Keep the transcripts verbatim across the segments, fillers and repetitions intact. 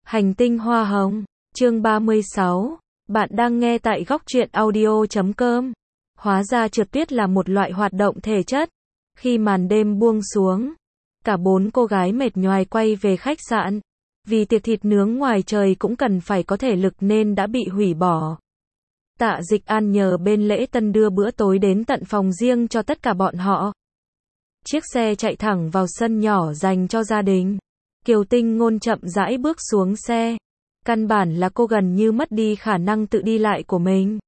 Hành tinh hoa hồng, chương ba mươi sáu. Bạn đang nghe tại góc truyện audio chấm com. Hóa ra trượt tuyết là một loại hoạt động thể chất. Khi màn đêm buông xuống, cả bốn cô gái mệt nhoài quay về khách sạn. Vì tiệc thịt nướng ngoài trời cũng cần phải có thể lực nên đã bị hủy bỏ. Tạ Dịch An nhờ bên lễ tân đưa bữa tối đến tận phòng riêng cho tất cả bọn họ. Chiếc xe chạy thẳng vào sân nhỏ dành cho gia đình. Kiều Tinh Ngôn chậm rãi bước xuống xe. Căn bản là cô gần như mất đi khả năng tự đi lại của mình.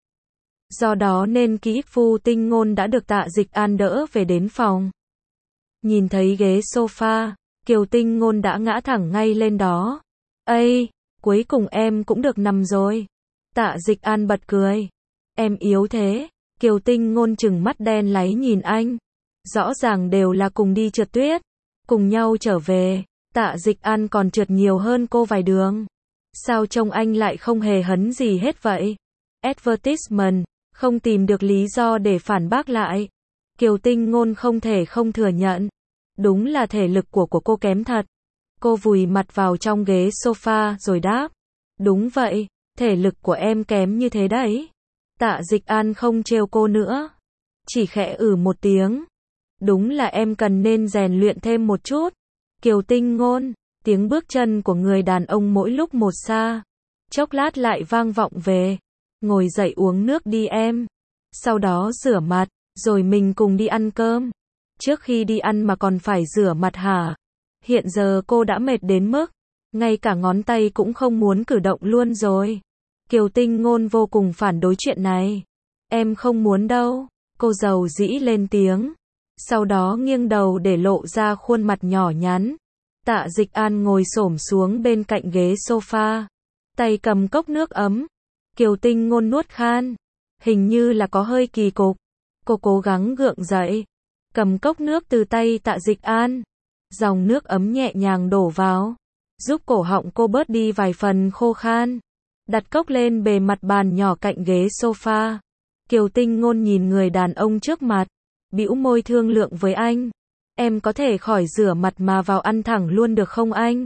Do đó nên kỹ phu Tinh Ngôn đã được Tạ Dịch An đỡ về đến phòng. Nhìn thấy ghế sofa, Kiều Tinh Ngôn đã ngã thẳng ngay lên đó. Ây, cuối cùng em cũng được nằm rồi. Tạ Dịch An bật cười. Em yếu thế. Kiều Tinh Ngôn trừng mắt đen láy nhìn anh. Rõ ràng đều là cùng đi trượt tuyết, cùng nhau trở về. Tạ Dịch An còn trượt nhiều hơn cô vài đường. Sao trông anh lại không hề hấn gì hết vậy? Advertisement, không tìm được lý do để phản bác lại. Kiều Tinh Ngôn không thể không thừa nhận. Đúng là thể lực của của cô kém thật. Cô vùi mặt vào trong ghế sofa rồi đáp. Đúng vậy, thể lực của em kém như thế đấy. Tạ Dịch An không trêu cô nữa. Chỉ khẽ ừ một tiếng. Đúng là em cần nên rèn luyện thêm một chút. Kiều Tinh Ngôn, tiếng bước chân của người đàn ông mỗi lúc một xa. Chốc lát lại vang vọng về. Ngồi dậy uống nước đi em. Sau đó rửa mặt, rồi mình cùng đi ăn cơm. Trước khi đi ăn mà còn phải rửa mặt hả? Hiện giờ cô đã mệt đến mức, ngay cả ngón tay cũng không muốn cử động luôn rồi. Kiều Tinh Ngôn vô cùng phản đối chuyện này. Em không muốn đâu. Cô dầu dĩ lên tiếng. Sau đó nghiêng đầu để lộ ra khuôn mặt nhỏ nhắn. Tạ Dịch An ngồi xổm xuống bên cạnh ghế sofa. Tay cầm cốc nước ấm. Kiều Tinh Ngôn nuốt khan. Hình như là có hơi kỳ cục. Cô cố gắng gượng dậy. Cầm cốc nước từ tay Tạ Dịch An. Dòng nước ấm nhẹ nhàng đổ vào. Giúp cổ họng cô bớt đi vài phần khô khan. Đặt cốc lên bề mặt bàn nhỏ cạnh ghế sofa. Kiều Tinh Ngôn nhìn người đàn ông trước mặt. Bĩu môi thương lượng với anh. Em có thể khỏi rửa mặt mà vào ăn thẳng luôn được không anh?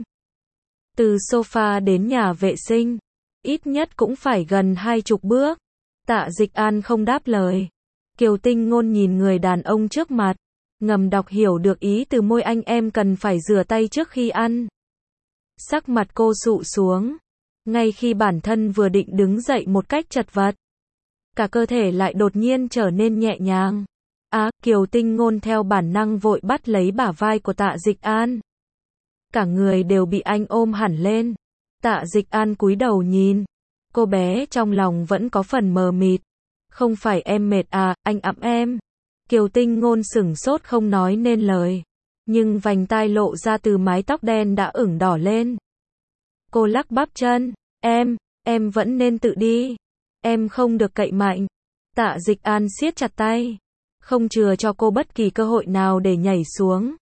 Từ sofa đến nhà vệ sinh, ít nhất cũng phải gần hai chục bước. Tạ Dịch An không đáp lời. Kiều Tinh Ngôn nhìn người đàn ông trước mặt, ngầm đọc hiểu được ý từ môi anh em cần phải rửa tay trước khi ăn. Sắc mặt cô sụ xuống, ngay khi bản thân vừa định đứng dậy một cách chật vật. Cả cơ thể lại đột nhiên trở nên nhẹ nhàng. Á, à, Kiều Tinh Ngôn theo bản năng vội bắt lấy bả vai của Tạ Dịch An. Cả người đều bị anh ôm hẳn lên. Tạ Dịch An cúi đầu nhìn. Cô bé trong lòng vẫn có phần mờ mịt. Không phải em mệt à, anh ẵm em. Kiều Tinh Ngôn sửng sốt không nói nên lời. Nhưng vành tai lộ ra từ mái tóc đen đã ửng đỏ lên. Cô lắc bắp chân. Em, em vẫn nên tự đi. Em không được cậy mạnh. Tạ Dịch An siết chặt tay. Không chừa cho cô bất kỳ cơ hội nào để nhảy xuống.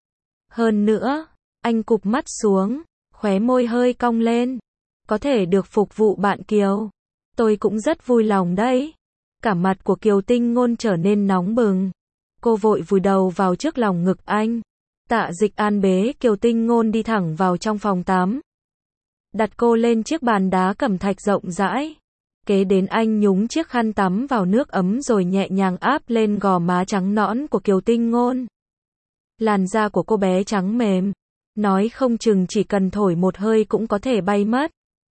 Hơn nữa, anh cụp mắt xuống, khóe môi hơi cong lên. Có thể được phục vụ bạn Kiều. Tôi cũng rất vui lòng đấy. Cả mặt của Kiều Tinh Ngôn trở nên nóng bừng. Cô vội vùi đầu vào trước lòng ngực anh. Tạ Dịch An bế Kiều Tinh Ngôn đi thẳng vào trong phòng tắm. Đặt cô lên chiếc bàn đá cẩm thạch rộng rãi. Kế đến anh nhúng chiếc khăn tắm vào nước ấm rồi nhẹ nhàng áp lên gò má trắng nõn của Kiều Tinh Ngôn. Làn da của cô bé trắng mềm, nói không chừng chỉ cần thổi một hơi cũng có thể bay mất.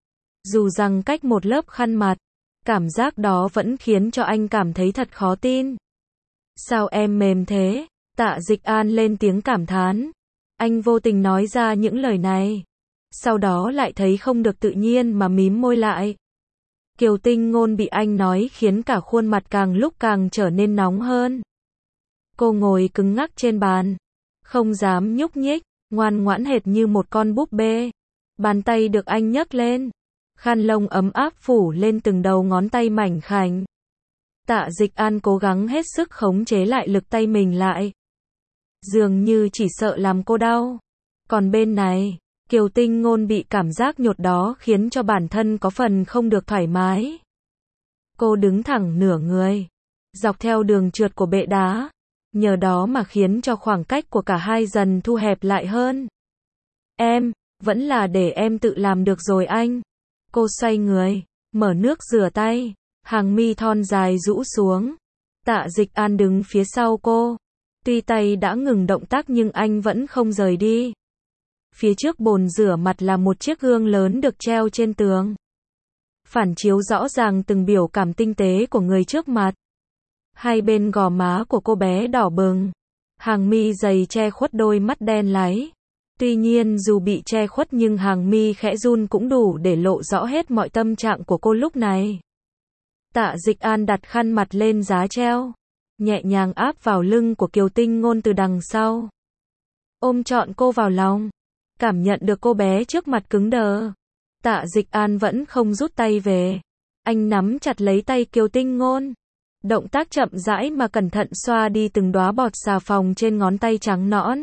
Dù rằng cách một lớp khăn mặt, cảm giác đó vẫn khiến cho anh cảm thấy thật khó tin. Sao em mềm thế? Tạ Dịch An lên tiếng cảm thán. Anh vô tình nói ra những lời này. Sau đó lại thấy không được tự nhiên mà mím môi lại. Kiều Tinh Ngôn bị anh nói khiến cả khuôn mặt càng lúc càng trở nên nóng hơn. Cô ngồi cứng ngắc trên bàn, không dám nhúc nhích, ngoan ngoãn hệt như một con búp bê. Bàn tay được anh nhấc lên, khăn lông ấm áp phủ lên từng đầu ngón tay mảnh khảnh. Tạ Dịch An cố gắng hết sức khống chế lại lực tay mình lại. Dường như chỉ sợ làm cô đau. Còn bên này, Kiều Tinh Ngôn bị cảm giác nhột đó khiến cho bản thân có phần không được thoải mái. Cô đứng thẳng nửa người, dọc theo đường trượt của bệ đá, nhờ đó mà khiến cho khoảng cách của cả hai dần thu hẹp lại hơn. Em, Vẫn là để em tự làm được rồi anh. Cô xoay người, mở nước rửa tay, hàng mi thon dài rũ xuống. Tạ Dịch An đứng phía sau cô. Tuy tay đã ngừng động tác nhưng anh vẫn không rời đi. Phía trước bồn rửa mặt là một chiếc gương lớn được treo trên tường. Phản chiếu rõ ràng từng biểu cảm tinh tế của người trước mặt. Hai bên gò má của cô bé đỏ bừng. Hàng mi dày che khuất đôi mắt đen láy. Tuy nhiên dù bị che khuất nhưng hàng mi khẽ run cũng đủ để lộ rõ hết mọi tâm trạng của cô lúc này. Tạ Dịch An đặt khăn mặt lên giá treo, nhẹ nhàng áp vào lưng của Kiều Tinh Ngôn từ đằng sau. Ôm trọn cô vào lòng, cảm nhận được cô bé trước mặt cứng đờ. Tạ Dịch An vẫn không rút tay về. Anh nắm chặt lấy tay Kiều Tinh Ngôn. Động tác chậm rãi mà cẩn thận xoa đi từng đóa bọt xà phòng trên ngón tay trắng nõn.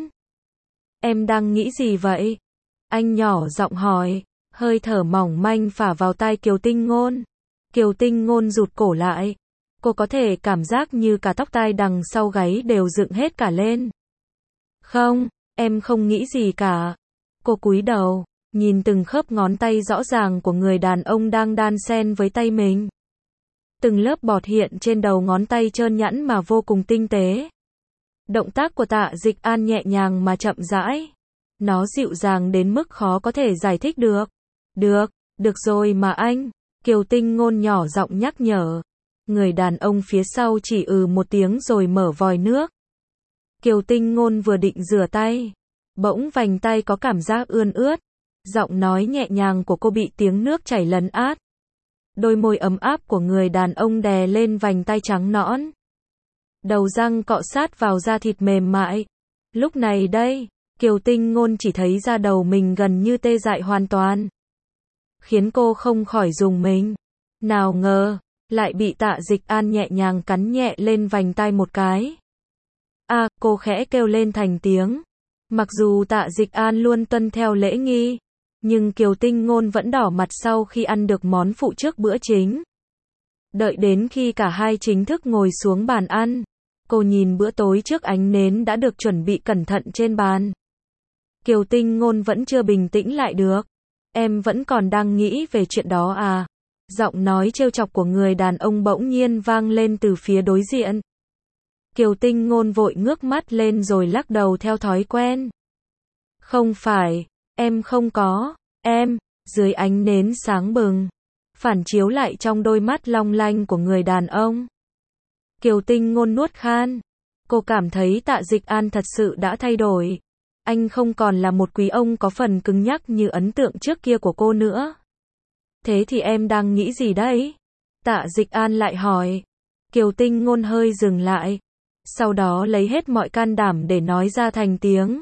Em đang nghĩ gì vậy? Anh nhỏ giọng hỏi, hơi thở mỏng manh phả vào tai Kiều Tinh Ngôn. Kiều Tinh Ngôn rụt cổ lại. Cô có thể cảm giác như cả tóc tai đằng sau gáy đều dựng hết cả lên. Không, em không nghĩ gì cả. Cô cúi đầu, nhìn từng khớp ngón tay rõ ràng của người đàn ông đang đan xen với tay mình. Từng lớp bọt hiện trên đầu ngón tay trơn nhẵn mà vô cùng tinh tế. Động tác của Tạ Dịch An nhẹ nhàng mà chậm rãi. Nó dịu dàng đến mức khó có thể giải thích được. Được, được rồi mà anh. Kiều Tinh Ngôn nhỏ giọng nhắc nhở. Người đàn ông phía sau chỉ ừ một tiếng rồi mở vòi nước. Kiều Tinh Ngôn vừa định rửa tay, bỗng vành tay có cảm giác ươn ướt. Giọng nói nhẹ nhàng của cô bị tiếng nước chảy lấn át. Đôi môi ấm áp của người đàn ông đè lên vành tay trắng nõn. Đầu răng cọ sát vào da thịt mềm mại. Lúc này đây, Kiều Tinh Ngôn chỉ thấy da đầu mình gần như tê dại hoàn toàn. Khiến cô không khỏi rùng mình. Nào ngờ, lại bị Tạ Dịch An nhẹ nhàng cắn nhẹ lên vành tai một cái. A, à, cô khẽ kêu lên thành tiếng. Mặc dù Tạ Dịch An luôn tuân theo lễ nghi, nhưng Kiều Tinh Ngôn vẫn đỏ mặt sau khi ăn được món phụ trước bữa chính. Đợi đến khi cả hai chính thức ngồi xuống bàn ăn, cô nhìn bữa tối trước ánh nến đã được chuẩn bị cẩn thận trên bàn. Kiều Tinh Ngôn vẫn chưa bình tĩnh lại được. Em vẫn còn đang nghĩ về chuyện đó à? Giọng nói trêu chọc của người đàn ông bỗng nhiên vang lên từ phía đối diện. Kiều Tinh Ngôn vội ngước mắt lên rồi lắc đầu theo thói quen. Không phải, em không có, em, dưới ánh nến sáng bừng, phản chiếu lại trong đôi mắt long lanh của người đàn ông. Kiều Tinh Ngôn nuốt khan. Cô cảm thấy Tạ Dịch An thật sự đã thay đổi. Anh không còn là một quý ông có phần cứng nhắc như ấn tượng trước kia của cô nữa. Thế thì em đang nghĩ gì đấy? Tạ Dịch An lại hỏi. Kiều Tinh Ngôn hơi dừng lại. Sau đó lấy hết mọi can đảm để nói ra thành tiếng.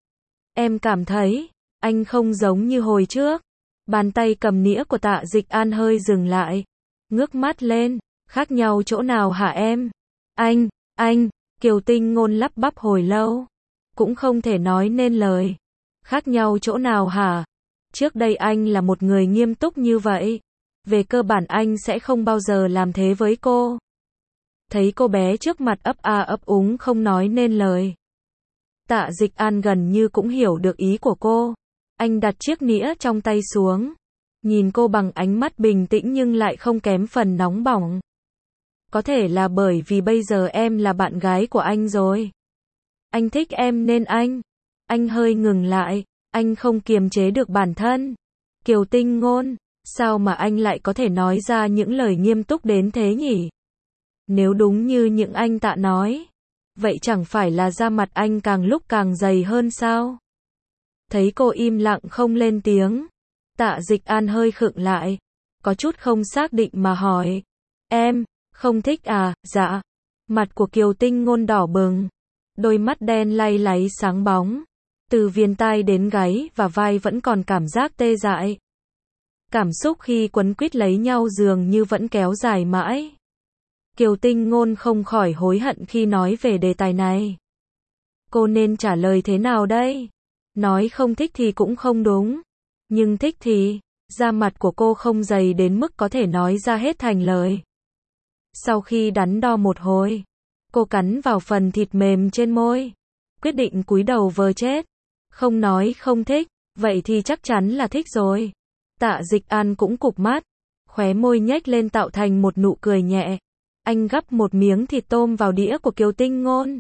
Em cảm thấy, anh không giống như hồi trước. Bàn tay cầm nĩa của Tạ Dịch An hơi dừng lại. Ngước mắt lên, khác nhau chỗ nào hả em? Anh, anh, Kiều Tinh Ngôn lắp bắp hồi lâu. Cũng không thể nói nên lời. Khác nhau chỗ nào hả? Trước đây anh là một người nghiêm túc như vậy. Về cơ bản anh sẽ không bao giờ làm thế với cô. Thấy cô bé trước mặt ấp a ấp úng không nói nên lời. Tạ Dịch An gần như cũng hiểu được ý của cô. Anh đặt chiếc nĩa trong tay xuống. Nhìn cô bằng ánh mắt bình tĩnh nhưng lại không kém phần nóng bỏng. Có thể là bởi vì bây giờ em là bạn gái của anh rồi. Anh thích em nên anh. Anh hơi ngừng lại. Anh không kiềm chế được bản thân. Kiều Tinh Ngôn, sao mà anh lại có thể nói ra những lời nghiêm túc đến thế nhỉ? Nếu đúng như những anh Tạ nói, vậy chẳng phải là da mặt anh càng lúc càng dày hơn sao? Thấy cô im lặng không lên tiếng, Tạ Dịch An hơi khựng lại, có chút không xác định mà hỏi. Em, không thích à? Dạ. Mặt của Kiều Tinh Ngôn đỏ bừng, đôi mắt đen lay láy sáng bóng. Từ viền tai đến gáy và vai vẫn còn cảm giác tê dại. Cảm xúc khi quấn quýt lấy nhau dường như vẫn kéo dài mãi. Kiều Tinh Ngôn không khỏi hối hận khi nói về đề tài này. Cô nên trả lời thế nào đây? Nói không thích thì cũng không đúng. Nhưng thích thì, da mặt của cô không dày đến mức có thể nói ra hết thành lời. Sau khi đắn đo một hồi, cô cắn vào phần thịt mềm trên môi. Quyết định cúi đầu vờ chết. Không nói không thích, Vậy thì chắc chắn là thích rồi. Tạ Dịch An cũng cụp mắt, khóe môi nhếch lên tạo thành một nụ cười nhẹ. Anh gắp một miếng thịt tôm vào đĩa của Kiều Tinh Ngôn.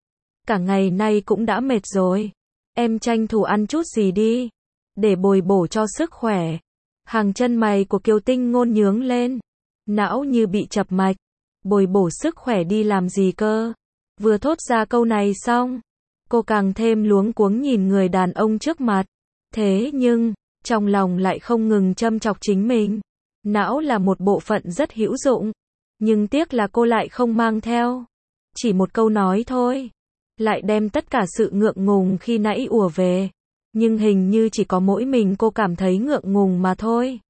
Cả ngày nay cũng đã mệt rồi. Em tranh thủ ăn chút gì đi, để bồi bổ cho sức khỏe. Hàng chân mày của Kiều Tinh Ngôn nhướng lên. Não như bị chập mạch. Bồi bổ sức khỏe đi làm gì cơ? Vừa thốt ra câu này xong, cô càng thêm luống cuống nhìn người đàn ông trước mặt. Thế nhưng, trong lòng lại không ngừng châm chọc chính mình. Não là một bộ phận rất hữu dụng, nhưng tiếc là cô lại không mang theo. Chỉ một câu nói thôi, lại đem tất cả sự ngượng ngùng khi nãy ùa về. Nhưng hình như chỉ có mỗi mình cô cảm thấy ngượng ngùng mà thôi.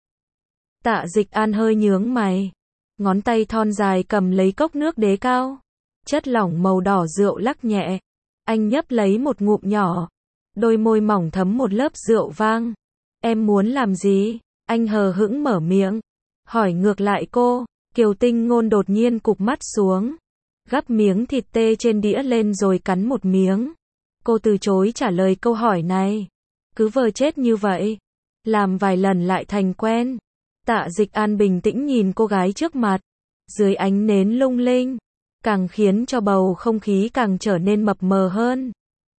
Tạ Dịch An hơi nhướng mày, ngón tay thon dài cầm lấy cốc nước đế cao. Chất lỏng màu đỏ rượu lắc nhẹ. Anh nhấp lấy một ngụm nhỏ. Đôi môi mỏng thấm một lớp rượu vang. Em muốn làm gì? Anh hờ hững mở miệng. Hỏi ngược lại cô. Kiều Tinh Ngôn đột nhiên cụp mắt xuống. Gắp miếng thịt tê trên đĩa lên rồi cắn một miếng. Cô từ chối trả lời câu hỏi này. Cứ vờ chết như vậy. Làm vài lần lại thành quen. Tạ Dịch An bình tĩnh nhìn cô gái trước mặt. Dưới ánh nến lung linh, càng khiến cho bầu không khí càng trở nên mập mờ hơn.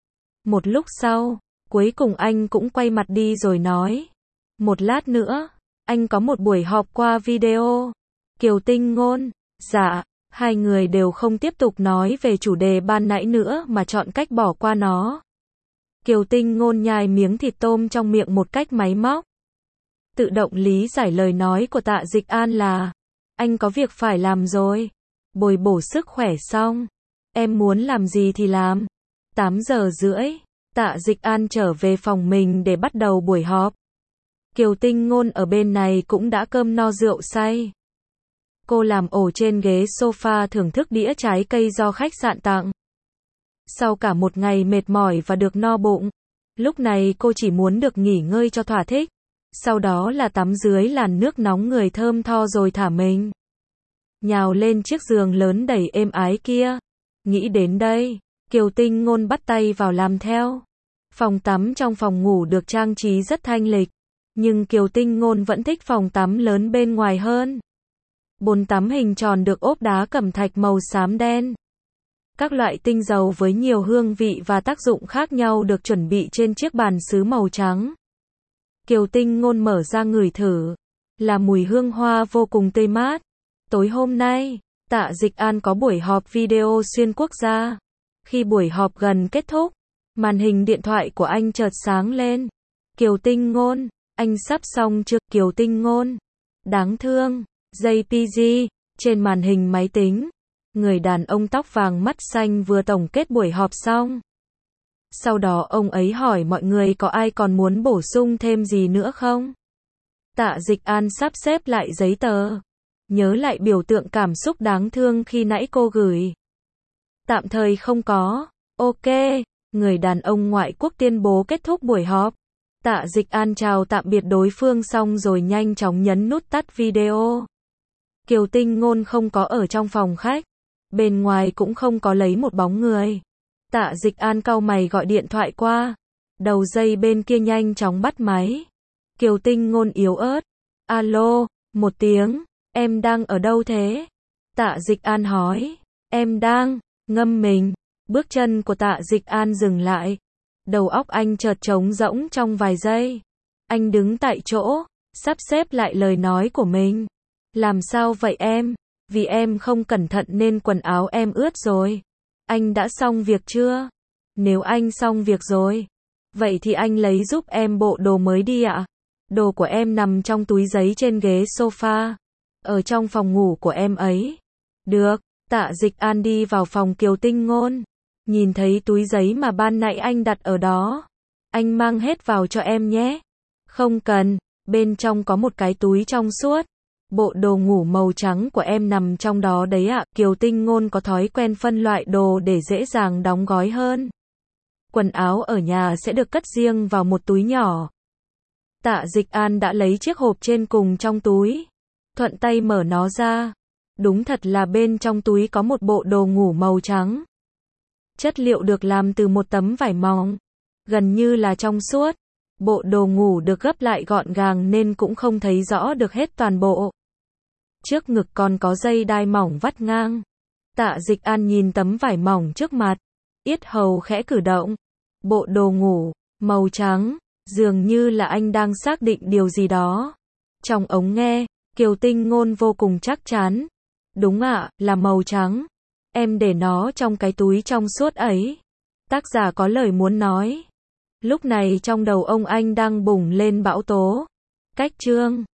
Một lúc sau, cuối cùng anh cũng quay mặt đi rồi nói. Một lát nữa, anh có một buổi họp qua video. Kiều Tinh Ngôn, dạ, hai người đều không tiếp tục nói về chủ đề ban nãy nữa mà chọn cách bỏ qua nó. Kiều Tinh Ngôn nhai miếng thịt tôm trong miệng một cách máy móc. Tự động lý giải lời nói của Tạ Dịch An là, anh có việc phải làm rồi. Bồi bổ sức khỏe xong, em muốn làm gì thì làm. tám giờ rưỡi, Tạ Dịch An trở về phòng mình để bắt đầu buổi họp. Kiều Tinh Ngôn ở bên này cũng đã cơm no rượu say. Cô làm ổ trên ghế sofa thưởng thức đĩa trái cây do khách sạn tặng. Sau cả một ngày mệt mỏi và được no bụng, lúc này cô chỉ muốn được nghỉ ngơi cho thỏa thích. Sau đó là tắm dưới làn nước nóng người thơm tho rồi thả mình nhào lên chiếc giường lớn đầy êm ái kia. Nghĩ đến đây, Kiều Tinh Ngôn bắt tay vào làm theo. Phòng tắm trong phòng ngủ được trang trí rất thanh lịch, nhưng Kiều Tinh Ngôn vẫn thích phòng tắm lớn bên ngoài hơn. Bồn tắm hình tròn được ốp đá cẩm thạch màu xám đen. Các loại tinh dầu với nhiều hương vị và tác dụng khác nhau được chuẩn bị trên chiếc bàn sứ màu trắng. Kiều Tinh Ngôn mở ra ngửi thử, là mùi hương hoa vô cùng tươi mát. Tối hôm nay, Tạ Dịch An có buổi họp video xuyên quốc gia. Khi buổi họp gần kết thúc, màn hình điện thoại của anh chợt sáng lên. Kiều Tinh Ngôn, anh sắp xong chưa? Kiều Tinh Ngôn, đáng thương, giây pê giê, trên màn hình máy tính. Người đàn ông tóc vàng mắt xanh vừa tổng kết buổi họp xong. Sau đó ông ấy hỏi mọi người có ai còn muốn bổ sung thêm gì nữa không? Tạ Dịch An sắp xếp lại giấy tờ. Nhớ lại biểu tượng cảm xúc đáng thương khi nãy cô gửi. Tạm thời không có. Ok. Người đàn ông ngoại quốc tuyên bố kết thúc buổi họp. Tạ Dịch An chào tạm biệt đối phương xong rồi nhanh chóng nhấn nút tắt video. Kiều Tinh Ngôn không có ở trong phòng khách. Bên ngoài cũng không có lấy một bóng người. Tạ Dịch An cau mày gọi điện thoại qua. Đầu dây bên kia nhanh chóng bắt máy. Kiều Tinh Ngôn yếu ớt. Alo, một tiếng. Em đang ở đâu thế? Tạ Dịch An hỏi. Em đang ngâm mình. Bước chân của Tạ Dịch An dừng lại. Đầu óc anh chợt trống rỗng trong vài giây. Anh đứng tại chỗ, sắp xếp lại lời nói của mình. Làm sao vậy em? Vì em không cẩn thận nên quần áo em ướt rồi. Anh đã xong việc chưa? Nếu anh xong việc rồi, vậy thì anh lấy giúp em bộ đồ mới đi ạ. Đồ của em nằm trong túi giấy trên ghế sofa. Ở trong phòng ngủ của em ấy. Được, Tạ Dịch An đi vào phòng Kiều Tinh Ngôn. Nhìn thấy túi giấy mà ban nãy anh đặt ở đó. Anh mang hết vào cho em nhé. Không cần, bên trong có một cái túi trong suốt. Bộ đồ ngủ màu trắng của em nằm trong đó đấy ạ. Kiều Tinh Ngôn có thói quen phân loại đồ để dễ dàng đóng gói hơn. Quần áo ở nhà sẽ được cất riêng vào một túi nhỏ. Tạ Dịch An đã lấy chiếc hộp trên cùng trong túi. Thuận tay mở nó ra. Đúng thật là bên trong túi có một bộ đồ ngủ màu trắng. Chất liệu được làm từ một tấm vải mỏng, gần như là trong suốt. Bộ đồ ngủ được gấp lại gọn gàng nên cũng không thấy rõ được hết toàn bộ. Trước ngực còn có dây đai mỏng vắt ngang. Tạ Dịch An nhìn tấm vải mỏng trước mặt, yết hầu khẽ cử động. Bộ đồ ngủ, màu trắng, dường như là anh đang xác định điều gì đó. Trong ống nghe, Kiều Tinh Ngôn vô cùng chắc chắn. Đúng ạ, là màu trắng. Em để nó trong cái túi trong suốt ấy. Tác giả có lời muốn nói. Lúc này trong đầu ông anh đang bùng lên bão tố. Cách chương